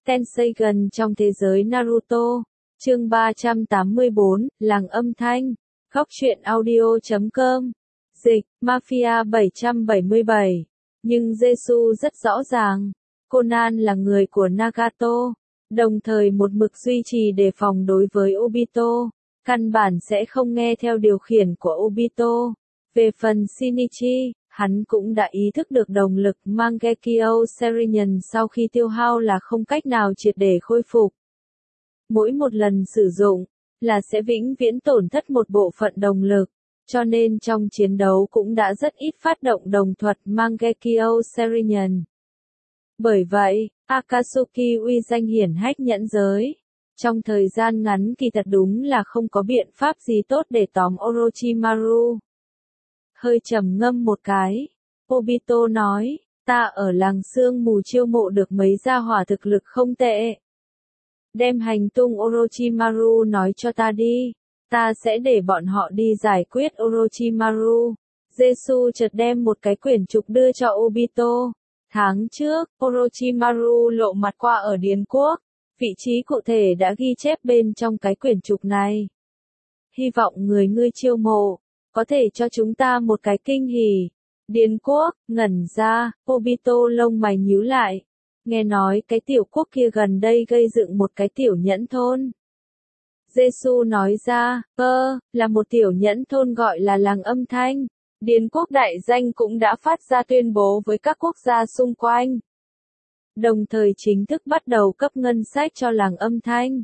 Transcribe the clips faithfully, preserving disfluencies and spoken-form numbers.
Tenseigan trong thế giới Naruto. Chương ba trăm tám mươi tư, Làng âm thanh. Góc truyện audio chấm com. Dịch, Mafia bảy trăm bảy mươi bảy. Nhưng Jesu rất rõ ràng, Conan là người của Nagato, đồng thời một mực duy trì đề phòng đối với Obito, căn bản sẽ không nghe theo điều khiển của Obito. Về phần Shinichi, hắn cũng đã ý thức được động lực Mangekyo Sharingan sau khi tiêu hao là không cách nào triệt để khôi phục. Mỗi một lần sử dụng, là sẽ vĩnh viễn tổn thất một bộ phận động lực, cho nên trong chiến đấu cũng đã rất ít phát động đồng thuật Mangekyo Sharingan. Bởi vậy, Akatsuki uy danh hiển hách nhẫn giới. Trong thời gian ngắn kỳ thật đúng là không có biện pháp gì tốt để tóm Orochimaru. Hơi trầm ngâm một cái, Obito nói, ta ở làng sương mù chiêu mộ được mấy gia hỏa thực lực không tệ. Đem hành tung Orochimaru nói cho ta đi, ta sẽ để bọn họ đi giải quyết Orochimaru. Jesu chợt đem một cái quyển trục đưa cho Obito. Tháng trước, Orochimaru lộ mặt qua ở Điền Quốc, vị trí cụ thể đã ghi chép bên trong cái quyển trục này. Hy vọng người ngươi chiêu mộ có thể cho chúng ta một cái kinh hỉ. Điền Quốc, ngẩn ra, Obito lông mày nhíu lại. Nghe nói cái tiểu quốc kia gần đây gây dựng một cái tiểu nhẫn thôn. Jesu nói ra, ơ, là một tiểu nhẫn thôn gọi là làng âm thanh. Điền Quốc đại danh cũng đã phát ra tuyên bố với các quốc gia xung quanh. Đồng thời chính thức bắt đầu cấp ngân sách cho làng âm thanh.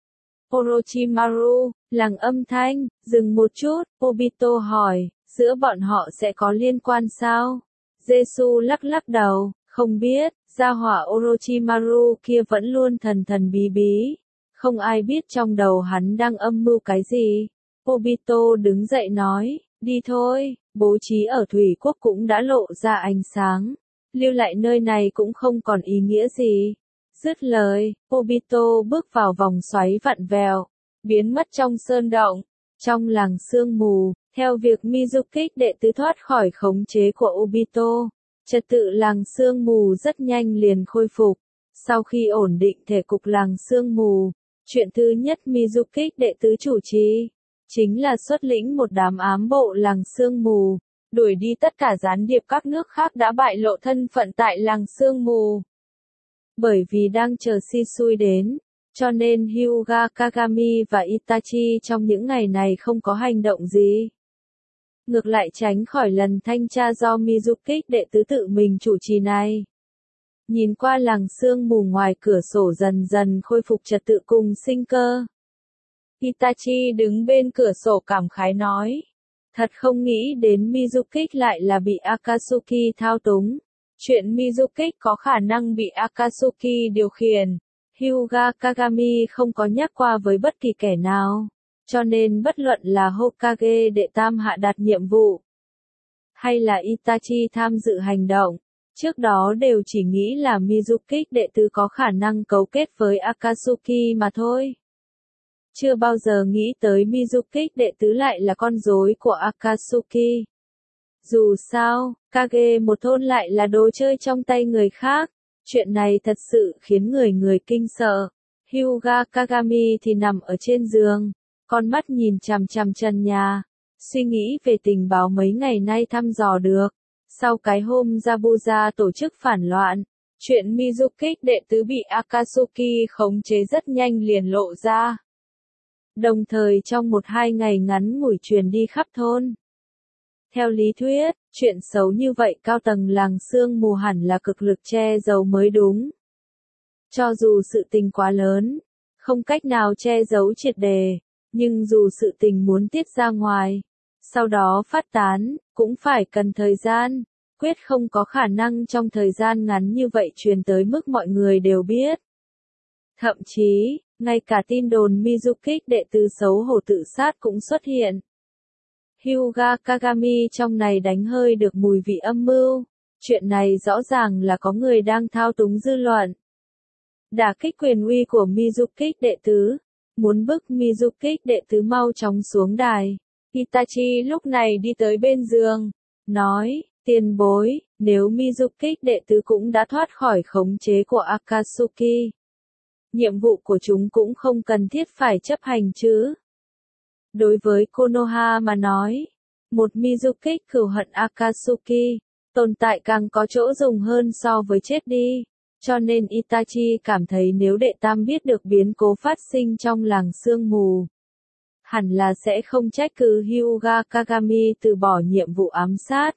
Orochimaru, làng âm thanh, dừng một chút, Obito hỏi, giữa bọn họ sẽ có liên quan sao? Jesu lắc lắc đầu, không biết, gia hỏa Orochimaru kia vẫn luôn thần thần bí bí. Không ai biết trong đầu hắn đang âm mưu cái gì. Obito đứng dậy nói, đi thôi, bố trí ở Thủy Quốc cũng đã lộ ra ánh sáng. Lưu lại nơi này cũng không còn ý nghĩa gì. Dứt lời, Obito bước vào vòng xoáy vặn vẹo, biến mất trong sơn động. Trong làng sương mù, theo việc Mizuki đệ tứ thoát khỏi khống chế của Obito, trật tự làng sương mù rất nhanh liền khôi phục. Sau khi ổn định thể cục làng sương mù, chuyện thứ nhất Mizuki đệ tứ chủ trì, chính là xuất lĩnh một đám ám bộ làng sương mù, đuổi đi tất cả gián điệp các nước khác đã bại lộ thân phận tại làng sương mù. Bởi vì đang chờ Shisui đến, cho nên Hyuga Kagami và Itachi trong những ngày này không có hành động gì. Ngược lại tránh khỏi lần thanh tra do Mizuki đệ tứ tự mình chủ trì này. Nhìn qua làng sương mù ngoài cửa sổ dần dần khôi phục trật tự cùng sinh cơ. Itachi đứng bên cửa sổ cảm khái nói. Thật không nghĩ đến Mizuki lại là bị Akatsuki thao túng. Chuyện Mizuki có khả năng bị Akatsuki điều khiển, Hyuga Kagami không có nhắc qua với bất kỳ kẻ nào. Cho nên bất luận là Hokage đệ tam hạ đạt nhiệm vụ, hay là Itachi tham dự hành động, trước đó đều chỉ nghĩ là Mizuki đệ tứ có khả năng cấu kết với Akatsuki mà thôi. Chưa bao giờ nghĩ tới Mizuki đệ tứ lại là con rối của Akatsuki. Dù sao, Kage một thôn lại là đồ chơi trong tay người khác. Chuyện này thật sự khiến người người kinh sợ. Hyuga Kagami thì nằm ở trên giường, con mắt nhìn chằm chằm trần nhà, suy nghĩ về tình báo mấy ngày nay thăm dò được. Sau cái hôm Zabuza tổ chức phản loạn, chuyện Mizuki đệ tứ bị Akatsuki khống chế rất nhanh liền lộ ra. Đồng thời trong một hai ngày ngắn ngủi truyền đi khắp thôn. Theo lý thuyết, chuyện xấu như vậy cao tầng làng sương mù hẳn là cực lực che giấu mới đúng. Cho dù sự tình quá lớn, không cách nào che giấu triệt đề, nhưng dù sự tình muốn tiết ra ngoài, sau đó phát tán, cũng phải cần thời gian, quyết không có khả năng trong thời gian ngắn như vậy truyền tới mức mọi người đều biết. Thậm chí, ngay cả tin đồn Mizuki đệ tứ xấu hổ tự sát cũng xuất hiện. Hyuga Kagami trong này đánh hơi được mùi vị âm mưu, chuyện này rõ ràng là có người đang thao túng dư luận. Đả kích quyền uy của Mizuki đệ tứ, muốn bức Mizuki đệ tứ mau chóng xuống đài. Itachi lúc này đi tới bên giường, nói, tiền bối, nếu Mizuki đệ tứ cũng đã thoát khỏi khống chế của Akatsuki, nhiệm vụ của chúng cũng không cần thiết phải chấp hành chứ. Đối với Konoha mà nói, một Mizuki cừu hận Akatsuki, tồn tại càng có chỗ dùng hơn so với chết đi. Cho nên Itachi cảm thấy nếu đệ tam biết được biến cố phát sinh trong làng sương mù, hẳn là sẽ không trách cứ Hyuga Kagami từ bỏ nhiệm vụ ám sát.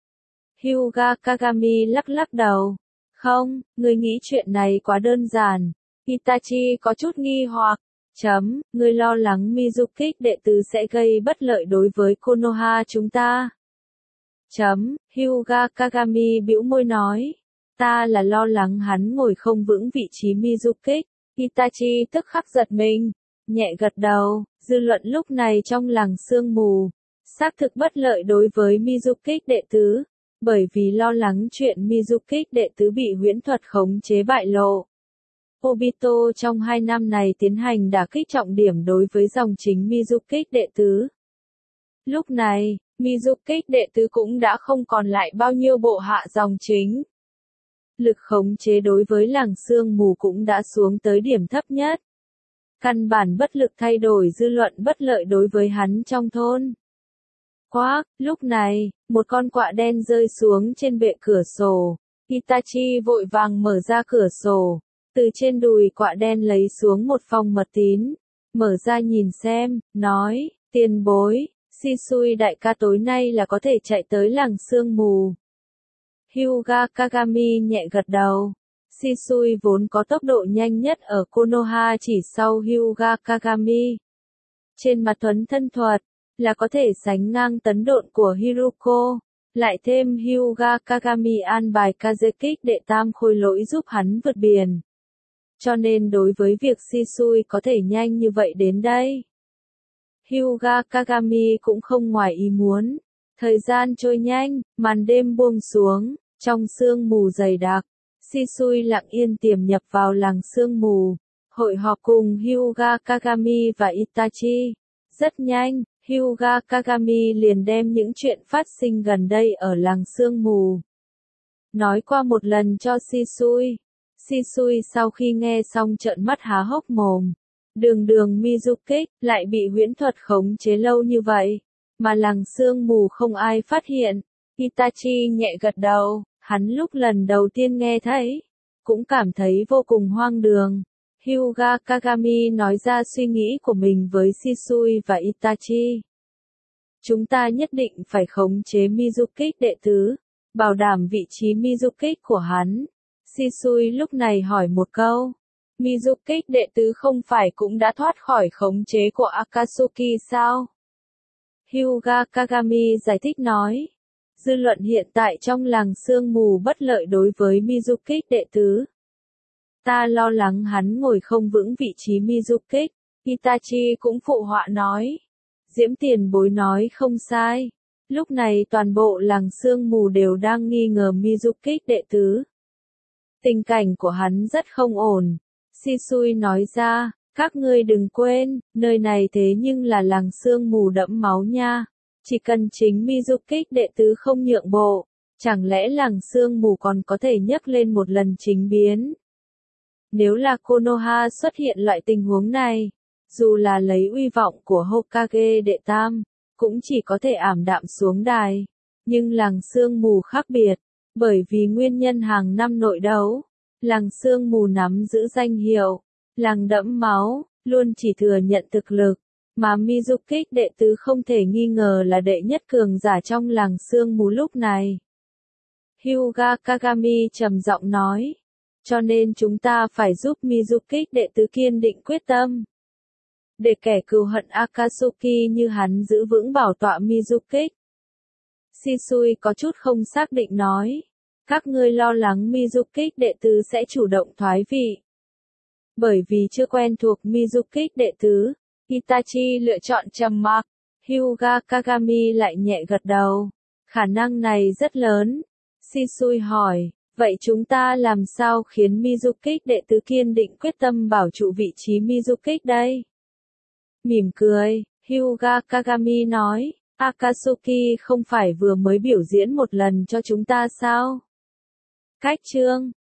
Hyuga Kagami lắc lắc đầu. Không, ngươi nghĩ chuyện này quá đơn giản. Itachi có chút nghi hoặc. Chấm, ngươi lo lắng Mizuki đệ tứ sẽ gây bất lợi đối với Konoha chúng ta. Chấm, Hyuga Kagami bĩu môi nói. Ta là lo lắng hắn ngồi không vững vị trí Mizuki. Itachi tức khắc giật mình, nhẹ gật đầu, dư luận lúc này trong làng sương mù, xác thực bất lợi đối với Mizuki đệ tứ, bởi vì lo lắng chuyện Mizuki đệ tứ bị huyễn thuật khống chế bại lộ. Obito trong hai năm này tiến hành đả kích trọng điểm đối với dòng chính Mizuki đệ tứ. Lúc này, Mizuki đệ tứ cũng đã không còn lại bao nhiêu bộ hạ dòng chính. Lực khống chế đối với làng sương mù cũng đã xuống tới điểm thấp nhất. Căn bản bất lực thay đổi dư luận bất lợi đối với hắn trong thôn. Quác, lúc này, một con quạ đen rơi xuống trên bệ cửa sổ. Itachi vội vàng mở ra cửa sổ, từ trên đùi quạ đen lấy xuống một phong mật tín, mở ra nhìn xem, nói, tiền bối, Shisui đại ca tối nay là có thể chạy tới làng sương mù. Hyuga Kagami nhẹ gật đầu. Shisui vốn có tốc độ nhanh nhất ở Konoha chỉ sau Hyuga Kagami. Trên mặt thuấn thân thuật, là có thể sánh ngang tấn độn của Hiruko, lại thêm Hyuga Kagami an bài Kazekik đệ tam khôi lỗi giúp hắn vượt biển. Cho nên đối với việc Shisui có thể nhanh như vậy đến đây, Hyuga Kagami cũng không ngoài ý muốn. Thời gian trôi nhanh, màn đêm buông xuống, trong sương mù dày đặc, Shisui lặng yên tiềm nhập vào làng sương mù, hội họp cùng Hyuga Kagami và Itachi. Rất nhanh, Hyuga Kagami liền đem những chuyện phát sinh gần đây ở làng sương mù nói qua một lần cho Shisui. Shisui sau khi nghe xong trợn mắt há hốc mồm. Đường đường Mizuki lại bị huyễn thuật khống chế lâu như vậy, mà làng sương mù không ai phát hiện. Itachi nhẹ gật đầu, hắn lúc lần đầu tiên nghe thấy, cũng cảm thấy vô cùng hoang đường. Hyuga Kagami nói ra suy nghĩ của mình với Shisui và Itachi. Chúng ta nhất định phải khống chế Mizuki đệ tứ, bảo đảm vị trí Mizuki của hắn. Shisui lúc này hỏi một câu. Mizuki đệ tứ không phải cũng đã thoát khỏi khống chế của Akatsuki sao? Hyuga Kagami giải thích nói. Dư luận hiện tại trong làng sương mù bất lợi đối với Mizuki đệ tứ. Ta lo lắng hắn ngồi không vững vị trí Mizuki. Itachi cũng phụ họa nói. Diễm tiền bối nói không sai. Lúc này toàn bộ làng sương mù đều đang nghi ngờ Mizuki đệ tứ. Tình cảnh của hắn rất không ổn. Shisui nói ra, các ngươi đừng quên, nơi này thế nhưng là làng sương mù đẫm máu nha. Chỉ cần chính Mizuki đệ tứ không nhượng bộ, chẳng lẽ làng sương mù còn có thể nhấc lên một lần chính biến? Nếu là Konoha xuất hiện loại tình huống này, dù là lấy uy vọng của Hokage đệ tam, cũng chỉ có thể ảm đạm xuống đài. Nhưng làng sương mù khác biệt, bởi vì nguyên nhân hàng năm nội đấu, làng sương mù nắm giữ danh hiệu, làng đẫm máu, luôn chỉ thừa nhận thực lực, mà Mizuki đệ tứ không thể nghi ngờ là đệ nhất cường giả trong làng sương mù lúc này. Hyuga Kagami trầm giọng nói, cho nên chúng ta phải giúp Mizuki đệ tứ kiên định quyết tâm. Để kẻ cừu hận Akatsuki như hắn giữ vững bảo tọa Mizuki. Shisui có chút không xác định nói. Các ngươi lo lắng Mizuki đệ tứ sẽ chủ động thoái vị. Bởi vì chưa quen thuộc Mizuki đệ tứ, Itachi lựa chọn trầm mặc. Hyuga Kagami lại nhẹ gật đầu. Khả năng này rất lớn. Shisui hỏi, vậy chúng ta làm sao khiến Mizuki đệ tứ kiên định quyết tâm bảo trụ vị trí Mizuki đây? Mỉm cười, Hyuga Kagami nói, Akatsuki không phải vừa mới biểu diễn một lần cho chúng ta sao? Cách chương